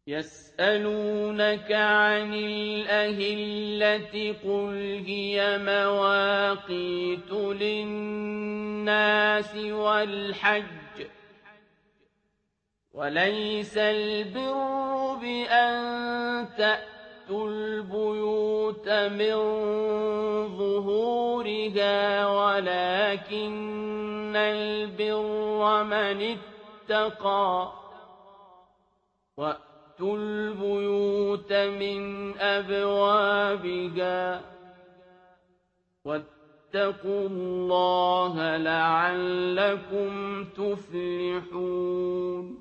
يسألونك عن الأهلة قل هي مواقيت للناس والحج وليس البر بأن تأتوا البيوت من ظهورها ولكن البر من اتقى وأتوا البيوت من أبوابها واتقوا الله لعلكم تفلحون